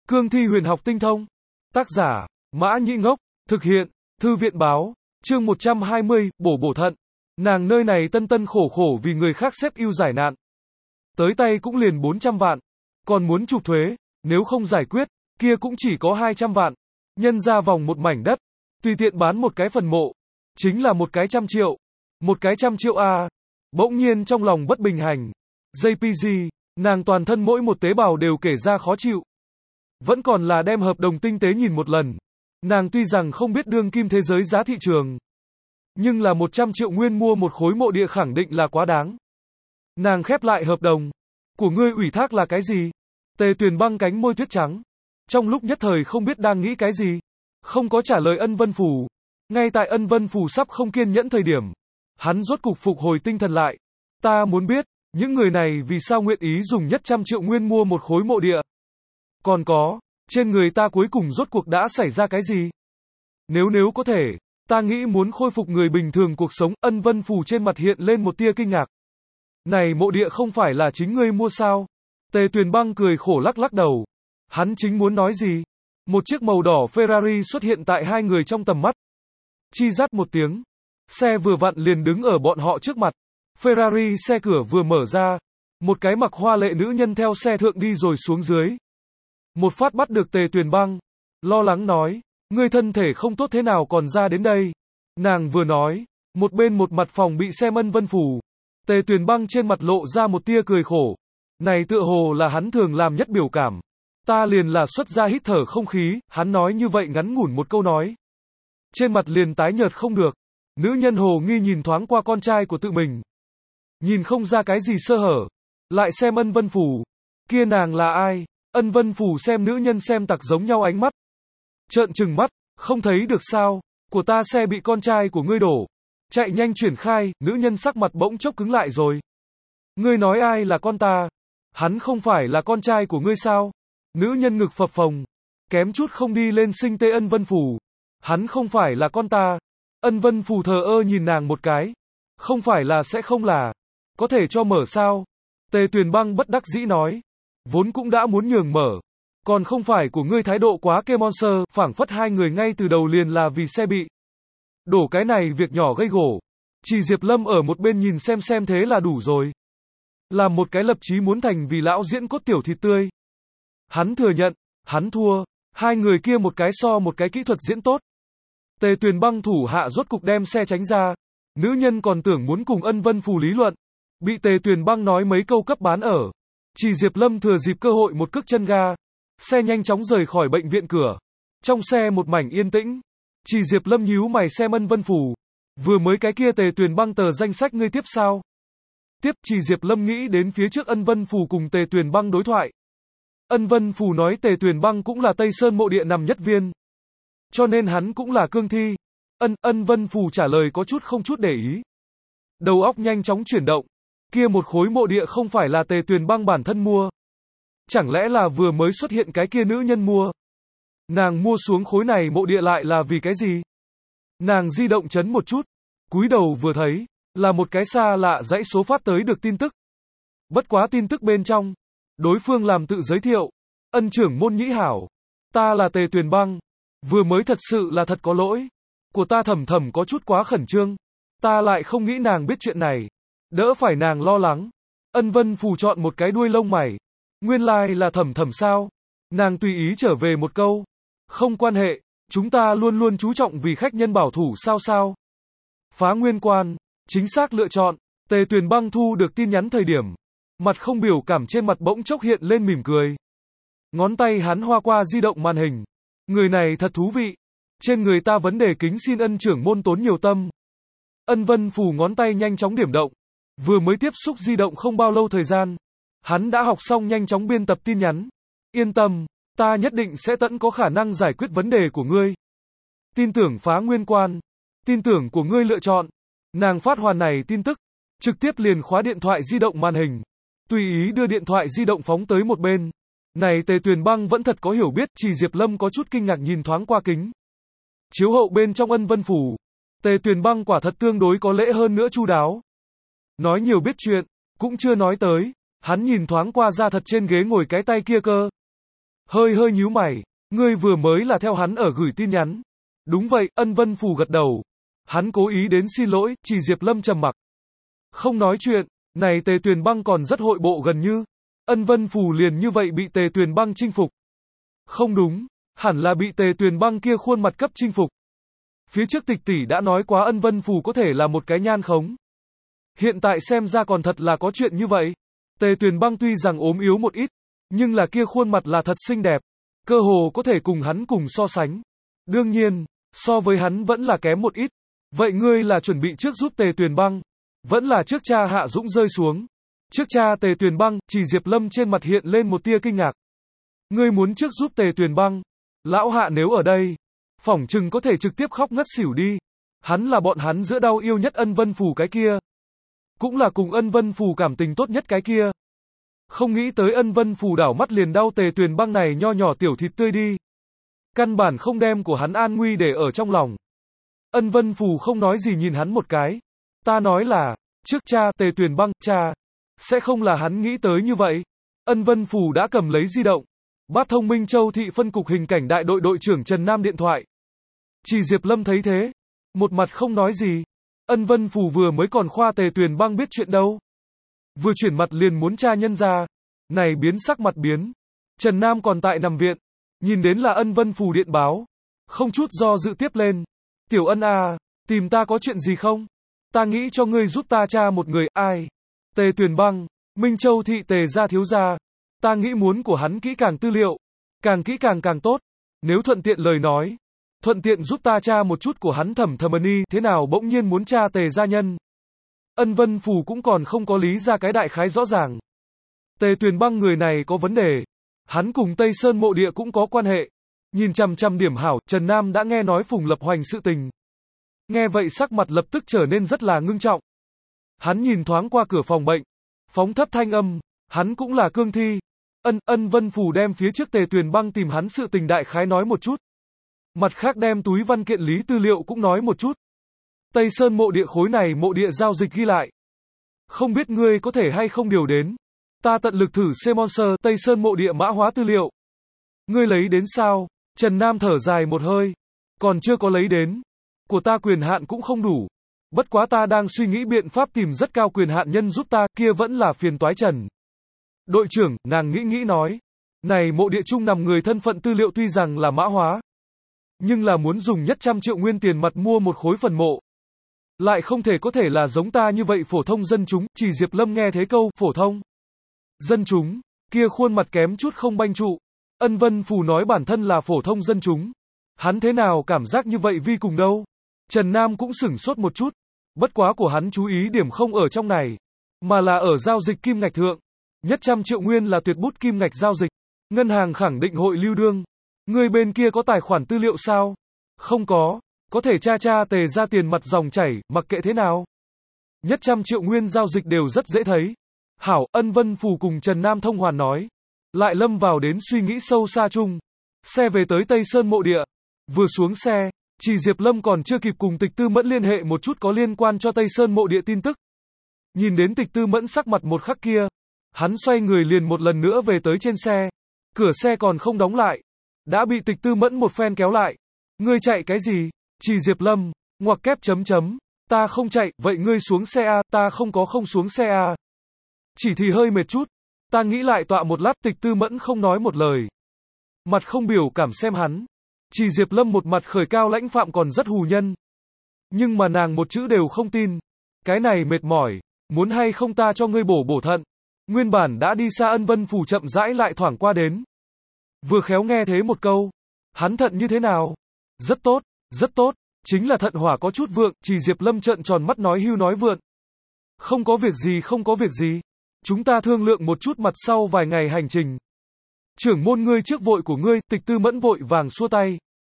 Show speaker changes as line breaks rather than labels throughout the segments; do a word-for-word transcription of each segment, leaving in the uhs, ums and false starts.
Cương thi huyền học tinh thông. Tác giả, Mã Nhĩ Ngốc. Thực hiện, Thư viện báo. Chương một trăm hai mươi, bổ bổ thận. Nàng nơi này tân tân khổ khổ vì người khác xếp ưu giải nạn. Tới tay cũng liền bốn trăm vạn. Còn muốn chụp thuế, nếu không giải quyết, kia cũng chỉ có hai trăm vạn. Nhân ra vòng một mảnh đất, tùy tiện bán một cái phần mộ, chính là một cái trăm triệu. Một cái trăm triệu a. À. Bỗng nhiên trong lòng bất bình hành. gi pê giê, nàng toàn thân mỗi một tế bào đều kể ra khó chịu. Vẫn còn là đem hợp đồng tinh tế nhìn một lần. Nàng tuy rằng không biết đương kim thế giới giá thị trường, nhưng là một trăm triệu nguyên mua một khối mộ địa khẳng định là quá đáng. Nàng khép lại hợp đồng. Của ngươi ủy thác là cái gì? Tề Tuyền băng cánh môi tuyết trắng. Trong lúc nhất thời không biết đang nghĩ cái gì. Không có trả lời Ân Vân Phù. Ngay tại Ân Vân Phù sắp không kiên nhẫn thời điểm, hắn rốt cục phục hồi tinh thần lại. Ta muốn biết, những người này vì sao nguyện ý dùng nhất trăm triệu nguyên mua một khối mộ địa? Còn có, trên người ta cuối cùng rốt cuộc đã xảy ra cái gì? Nếu nếu có thể, ta nghĩ muốn khôi phục người bình thường cuộc sống. Ân Vân Phù trên mặt hiện lên một tia kinh ngạc. Này mộ địa không phải là chính ngươi mua sao? Tề Tuyền băng cười khổ lắc lắc đầu. Hắn chính muốn nói gì? Một chiếc màu đỏ Ferrari xuất hiện tại hai người trong tầm mắt. Chi rát một tiếng. Xe vừa vặn liền đứng ở bọn họ trước mặt. Ferrari xe cửa vừa mở ra. Một cái mặc hoa lệ nữ nhân theo xe thượng đi rồi xuống dưới. Một phát bắt được Tề Tuyền băng. Lo lắng nói. Ngươi thân thể không tốt thế nào còn ra đến đây? Nàng vừa nói. Một bên một mặt phòng bị xem Ân Vân Phù. Tề Tuyền băng trên mặt lộ ra một tia cười khổ. Này tựa hồ là hắn thường làm nhất biểu cảm. Ta liền là xuất ra hít thở không khí. Hắn nói như vậy ngắn ngủn một câu nói. Trên mặt liền tái nhợt không được. Nữ nhân hồ nghi nhìn thoáng qua con trai của tự mình. Nhìn không ra cái gì sơ hở. Lại xem Ân Vân Phù. Kia nàng là ai? Ân Vân Phù xem nữ nhân xem tặc giống nhau ánh mắt. Trợn trừng mắt, không thấy được sao? Của ta xe bị con trai của ngươi đổ. Chạy nhanh chuyển khai, nữ nhân sắc mặt bỗng chốc cứng lại rồi. Ngươi nói ai là con ta? Hắn không phải là con trai của ngươi sao? Nữ nhân ngực phập phồng. Kém chút không đi lên sinh tê Ân Vân Phù. Hắn không phải là con ta. Ân Vân Phù thờ ơ nhìn nàng một cái. Không phải là sẽ không là. Có thể cho mở sao? Tề Tuyền băng bất đắc dĩ nói. Vốn cũng đã muốn nhường mở. Còn không phải của ngươi thái độ quá kê monster, phảng phất hai người ngay từ đầu liền là vì xe bị đổ cái này việc nhỏ gây gổ. Chỉ Diệp Lâm ở một bên nhìn xem xem thế là đủ rồi. Làm một cái lập chí muốn thành vì lão diễn cốt tiểu thịt tươi. Hắn thừa nhận, hắn thua. Hai người kia một cái so một cái kỹ thuật diễn tốt. Tề Tuyền băng thủ hạ rốt cục đem xe tránh ra. Nữ nhân còn tưởng muốn cùng Ân Vân Phù lý luận. Bị Tề Tuyền băng nói mấy câu cấp bán ở. Chỉ Diệp Lâm thừa dịp cơ hội một cước chân ga. Xe nhanh chóng rời khỏi bệnh viện cửa. Trong xe một mảnh yên tĩnh. Chỉ Diệp Lâm nhíu mày xem Ân Vân Phù. Vừa mới cái kia Tề Tuyền băng tờ danh sách ngươi tiếp sao? Tiếp. Chỉ Diệp Lâm nghĩ đến phía trước Ân Vân Phù cùng Tề Tuyền băng đối thoại. Ân Vân Phù nói Tề Tuyền băng cũng là Tây Sơn mộ địa nằm nhất viên. Cho nên hắn cũng là cương thi. Ân, Ân Vân Phù trả lời có chút không chút để ý. Đầu óc nhanh chóng chuyển động. Kia một khối mộ địa không phải là Tề Tuyền băng bản thân mua. Chẳng lẽ là vừa mới xuất hiện cái kia nữ nhân mua? Nàng mua xuống khối này mộ địa lại là vì cái gì? Nàng di động chấn một chút. Cúi đầu vừa thấy. Là một cái xa lạ dãy số phát tới được tin tức. Bất quá tin tức bên trong. Đối phương làm tự giới thiệu. Ân trưởng môn Nhĩ hảo. Ta là Tề Tuyền băng. Vừa mới thật sự là thật có lỗi. Của ta thầm thầm có chút quá khẩn trương. Ta lại không nghĩ nàng biết chuyện này. Đỡ phải nàng lo lắng. Ân Vân Phù chọn một cái đuôi lông mày. Nguyên lai like là thầm thầm sao? Nàng tùy ý trở về một câu. Không quan hệ. Chúng ta luôn luôn chú trọng vì khách nhân bảo thủ sao sao. Phá nguyên quan. Chính xác lựa chọn. Tề Tuyền băng thu được tin nhắn thời điểm. Mặt không biểu cảm trên mặt bỗng chốc hiện lên mỉm cười. Ngón tay hắn hoa qua di động màn hình. Người này thật thú vị. Trên người ta vấn đề kính xin ân trưởng môn tốn nhiều tâm. Ân Vân Phù ngón tay nhanh chóng điểm động. Vừa mới tiếp xúc di động không bao lâu thời gian. Hắn đã học xong nhanh chóng biên tập tin nhắn. Yên tâm, ta nhất định sẽ tận có khả năng giải quyết vấn đề của ngươi. Tin tưởng phá nguyên quan. Tin tưởng của ngươi lựa chọn. Nàng phát hoàn này tin tức. Trực tiếp liền khóa điện thoại di động màn hình. Tùy ý đưa điện thoại di động phóng tới một bên. Này Tề Tuyền băng vẫn thật có hiểu biết. Chỉ Diệp Lâm có chút kinh ngạc nhìn thoáng qua kính chiếu hậu bên trong Ân Vân Phù. Tề Tuyền băng quả thật tương đối có lễ hơn nữa chu đáo. Nói nhiều biết chuyện. Cũng chưa nói tới. Hắn nhìn thoáng qua ra thật trên ghế ngồi cái tay kia cơ. hơi hơi nhíu mày. Ngươi vừa mới là theo hắn ở gửi tin nhắn. Đúng vậy, Ân Vân Phù gật đầu. Hắn cố ý đến xin lỗi, chỉ Diệp Lâm trầm mặc. Không nói chuyện, này Tề Tuyền Băng còn rất hội bộ gần như. Ân Vân Phù liền như vậy bị Tề Tuyền Băng chinh phục. Không đúng, hẳn là bị Tề Tuyền Băng kia khuôn mặt cấp chinh phục. Phía trước Tịch tỷ đã nói quá Ân Vân Phù có thể là một cái nhan khống. Hiện tại xem ra còn thật là có chuyện như vậy. Tề Tuyền Băng tuy rằng ốm yếu một ít, nhưng là kia khuôn mặt là thật xinh đẹp. Cơ hồ có thể cùng hắn cùng so sánh. Đương nhiên, so với hắn vẫn là kém một ít. Vậy ngươi là chuẩn bị trước giúp Tề Tuyền Băng, vẫn là trước cha Hạ Dũng rơi xuống? Trước cha Tề Tuyền Băng, chỉ Diệp Lâm trên mặt hiện lên một tia kinh ngạc. Ngươi muốn trước giúp Tề Tuyền Băng? Lão Hạ nếu ở đây, phỏng chừng có thể trực tiếp khóc ngất xỉu đi. Hắn là bọn hắn giữa đau yêu nhất Ân Vân Phù cái kia. Cũng là cùng Ân Vân Phù cảm tình tốt nhất cái kia. Không nghĩ tới Ân Vân Phù đảo mắt liền đau Tề Tuyền Băng này nho nhỏ tiểu thịt tươi đi. Căn bản không đem của hắn an nguy để ở trong lòng. Ân Vân Phù không nói gì nhìn hắn một cái. Ta nói là, trước cha Tề Tuyền Băng, cha. Sẽ không là hắn nghĩ tới như vậy. Ân Vân Phù đã cầm lấy di động. Bắt thông Minh Châu thị phân cục hình cảnh đại đội đội trưởng Trần Nam điện thoại. Chỉ Diệp Lâm thấy thế. Một mặt không nói gì. Ân Vân Phù vừa mới còn khoa Tề Tuyền Băng biết chuyện đâu. Vừa chuyển mặt liền muốn tra nhân ra. Này biến sắc mặt biến. Trần Nam còn tại nằm viện. Nhìn đến là Ân Vân Phù điện báo. Không chút do dự tiếp lên. Tiểu Ân à, tìm ta có chuyện gì không? Ta nghĩ cho ngươi giúp ta tra một người, ai? Tề Tuyền Băng, Minh Châu thị Tề gia thiếu gia. Ta nghĩ muốn của hắn kỹ càng tư liệu. Càng kỹ càng càng tốt. Nếu thuận tiện lời nói. Thuận tiện giúp ta tra một chút của hắn Thẩm Thẩm Ân thế nào bỗng nhiên muốn tra Tề gia nhân. Ân Vân Phù cũng còn không có lý ra cái đại khái rõ ràng. Tề Tuyền Băng người này có vấn đề. Hắn cùng Tây Sơn mộ địa cũng có quan hệ. Nhìn chằm chằm điểm hảo, Trần Nam đã nghe nói Phùng Lập Hoành sự tình. Nghe vậy sắc mặt lập tức trở nên rất là ngưng trọng. Hắn nhìn thoáng qua cửa phòng bệnh. Phóng thấp thanh âm, hắn cũng là cương thi. Ân, Ân Vân Phù đem phía trước Tề Tuyền Băng tìm hắn sự tình đại khái nói một chút. Mặt khác đem túi văn kiện lý tư liệu cũng nói một chút. Tây Sơn mộ địa khối này mộ địa giao dịch ghi lại. Không biết ngươi có thể hay không điều đến. Ta tận lực thử C-Monster Tây Sơn mộ địa mã hóa tư liệu. Ngươi lấy đến sao? Trần Nam thở dài một hơi. Còn chưa có lấy đến. Của ta quyền hạn cũng không đủ. Bất quá ta đang suy nghĩ biện pháp tìm rất cao quyền hạn nhân giúp ta, kia vẫn là phiền toái Trần. Đội trưởng, nàng nghĩ nghĩ nói. Này mộ địa chung nằm người thân phận tư liệu tuy rằng là mã hóa. Nhưng là muốn dùng nhất trăm triệu nguyên tiền mặt mua một khối phần mộ. Lại không thể có thể là giống ta như vậy phổ thông dân chúng, chỉ Diệp Lâm nghe thế câu, phổ thông. Dân chúng, kia khuôn mặt kém chút không banh trụ. Ân Vân Phù nói bản thân là phổ thông dân chúng. Hắn thế nào cảm giác như vậy vi cùng đâu? Trần Nam cũng sửng sốt một chút. Bất quá của hắn chú ý điểm không ở trong này. Mà là ở giao dịch kim ngạch thượng. Nhất trăm triệu nguyên là tuyệt bút kim ngạch giao dịch. Ngân hàng khẳng định hội lưu đương. Người bên kia có tài khoản tư liệu sao? Không có. Có thể tra tra Tề ra tiền mặt dòng chảy, mặc kệ thế nào. Nhất trăm triệu nguyên giao dịch đều rất dễ thấy. Hảo, Ân Vân Phù cùng Trần Nam thông hoàn nói. Lại lâm vào đến suy nghĩ sâu xa chung. Xe về tới Tây Sơn mộ địa. Vừa xuống xe, chỉ Diệp Lâm còn chưa kịp cùng Tịch Tư Mẫn liên hệ một chút có liên quan cho Tây Sơn mộ địa tin tức. Nhìn đến Tịch Tư Mẫn sắc mặt một khắc kia. Hắn xoay người liền một lần nữa về tới trên xe. Cửa xe còn không đóng lại. Đã bị Tịch Tư Mẫn một phen kéo lại. Ngươi chạy cái gì? Chỉ Diệp Lâm, ngoặc kép chấm chấm. Ta không chạy, vậy ngươi xuống xe A, ta không có không xuống xe A. Chỉ thì hơi mệt chút. Ta nghĩ lại tọa một lát, Tịch Tư Mẫn không nói một lời. Mặt không biểu cảm xem hắn. Chỉ Diệp Lâm một mặt khởi cao lãnh phạm còn rất hù nhân. Nhưng mà nàng một chữ đều không tin. Cái này mệt mỏi. Muốn hay không ta cho ngươi bổ bổ thận. Nguyên bản đã đi xa Ân Vân Phù chậm rãi lại thoảng qua đến. Vừa khéo nghe thế một câu. Hắn thận như thế nào? Rất tốt, rất tốt. Chính là thận hỏa có chút vượng. Chỉ Diệp Lâm trợn tròn mắt nói hưu nói vượn. Không có việc gì không có việc gì. Chúng ta thương lượng một chút mặt sau vài ngày hành trình. Trưởng môn ngươi trước vội của ngươi, Tịch Tư Mẫn vội vàng xua tay.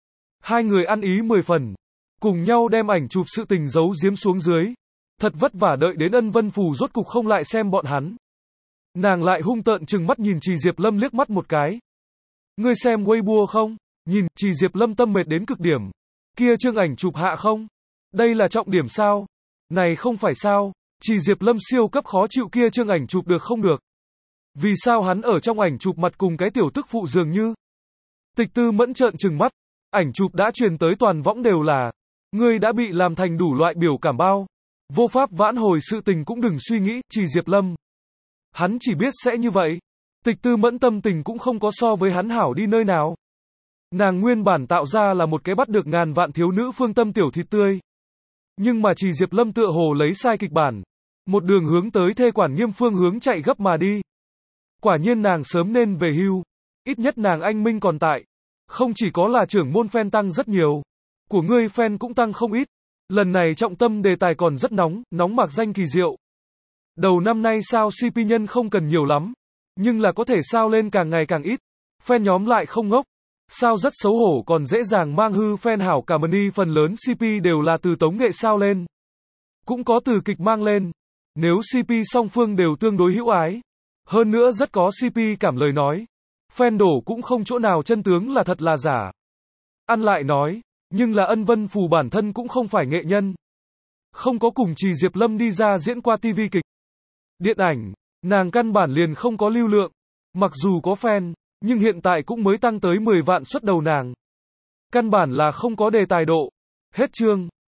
Hai người ăn ý mười phần. Cùng nhau đem ảnh chụp sự tình giấu giếm xuống dưới. Thật vất vả đợi đến Ân Vân Phù rốt cục không lại xem bọn hắn. Nàng lại hung tợn chừng mắt nhìn Trì Diệp Lâm liếc mắt một cái. Ngươi xem Weibo không? Nhìn, Trì Diệp Lâm tâm mệt đến cực điểm. Kia chương ảnh chụp hạ không? Đây là trọng điểm sao? Này không phải sao? Trì Diệp Lâm siêu cấp khó chịu kia chương ảnh chụp được không được? Vì sao hắn ở trong ảnh chụp mặt cùng cái tiểu tức phụ dường như? Tịch Tư Mẫn trợn trừng mắt, ảnh chụp đã truyền tới toàn võng đều là, ngươi đã bị làm thành đủ loại biểu cảm bao. Vô pháp vãn hồi sự tình cũng đừng suy nghĩ, Trì Diệp Lâm. Hắn chỉ biết sẽ như vậy. Tịch Tư Mẫn tâm tình cũng không có so với hắn hảo đi nơi nào. Nàng nguyên bản tạo ra là một cái bắt được ngàn vạn thiếu nữ phương tâm tiểu thịt tươi. Nhưng mà Trì Diệp Lâm tựa hồ lấy sai kịch bản. Một đường hướng tới thê quản nghiêm phương hướng chạy gấp mà đi. Quả nhiên nàng sớm nên về hưu. Ít nhất nàng anh Minh còn tại. Không chỉ có là trưởng môn fan tăng rất nhiều. Của ngươi fan cũng tăng không ít. Lần này trọng tâm đề tài còn rất nóng, nóng mạc danh kỳ diệu. Đầu năm nay sao xê pê nhân không cần nhiều lắm. Nhưng là có thể sao lên càng ngày càng ít. Fan nhóm lại không ngốc. Sao rất xấu hổ còn dễ dàng mang hư fan hảo cả money, phần lớn xê pê đều là từ tống nghệ sao lên. Cũng có từ kịch mang lên. Nếu xê pê song phương đều tương đối hữu ái. Hơn nữa rất có xê pê cảm lời nói. Fan đổ cũng không chỗ nào chân tướng là thật là giả. Ăn lại nói, nhưng là Ân Vân Phù bản thân cũng không phải nghệ nhân. Không có cùng Trì Diệp Lâm đi ra diễn qua ti vi kịch. Điện ảnh, nàng căn bản liền không có lưu lượng. Mặc dù có fan, nhưng hiện tại cũng mới tăng tới mười vạn suất đầu nàng. Căn bản là không có đề tài độ. Hết chương.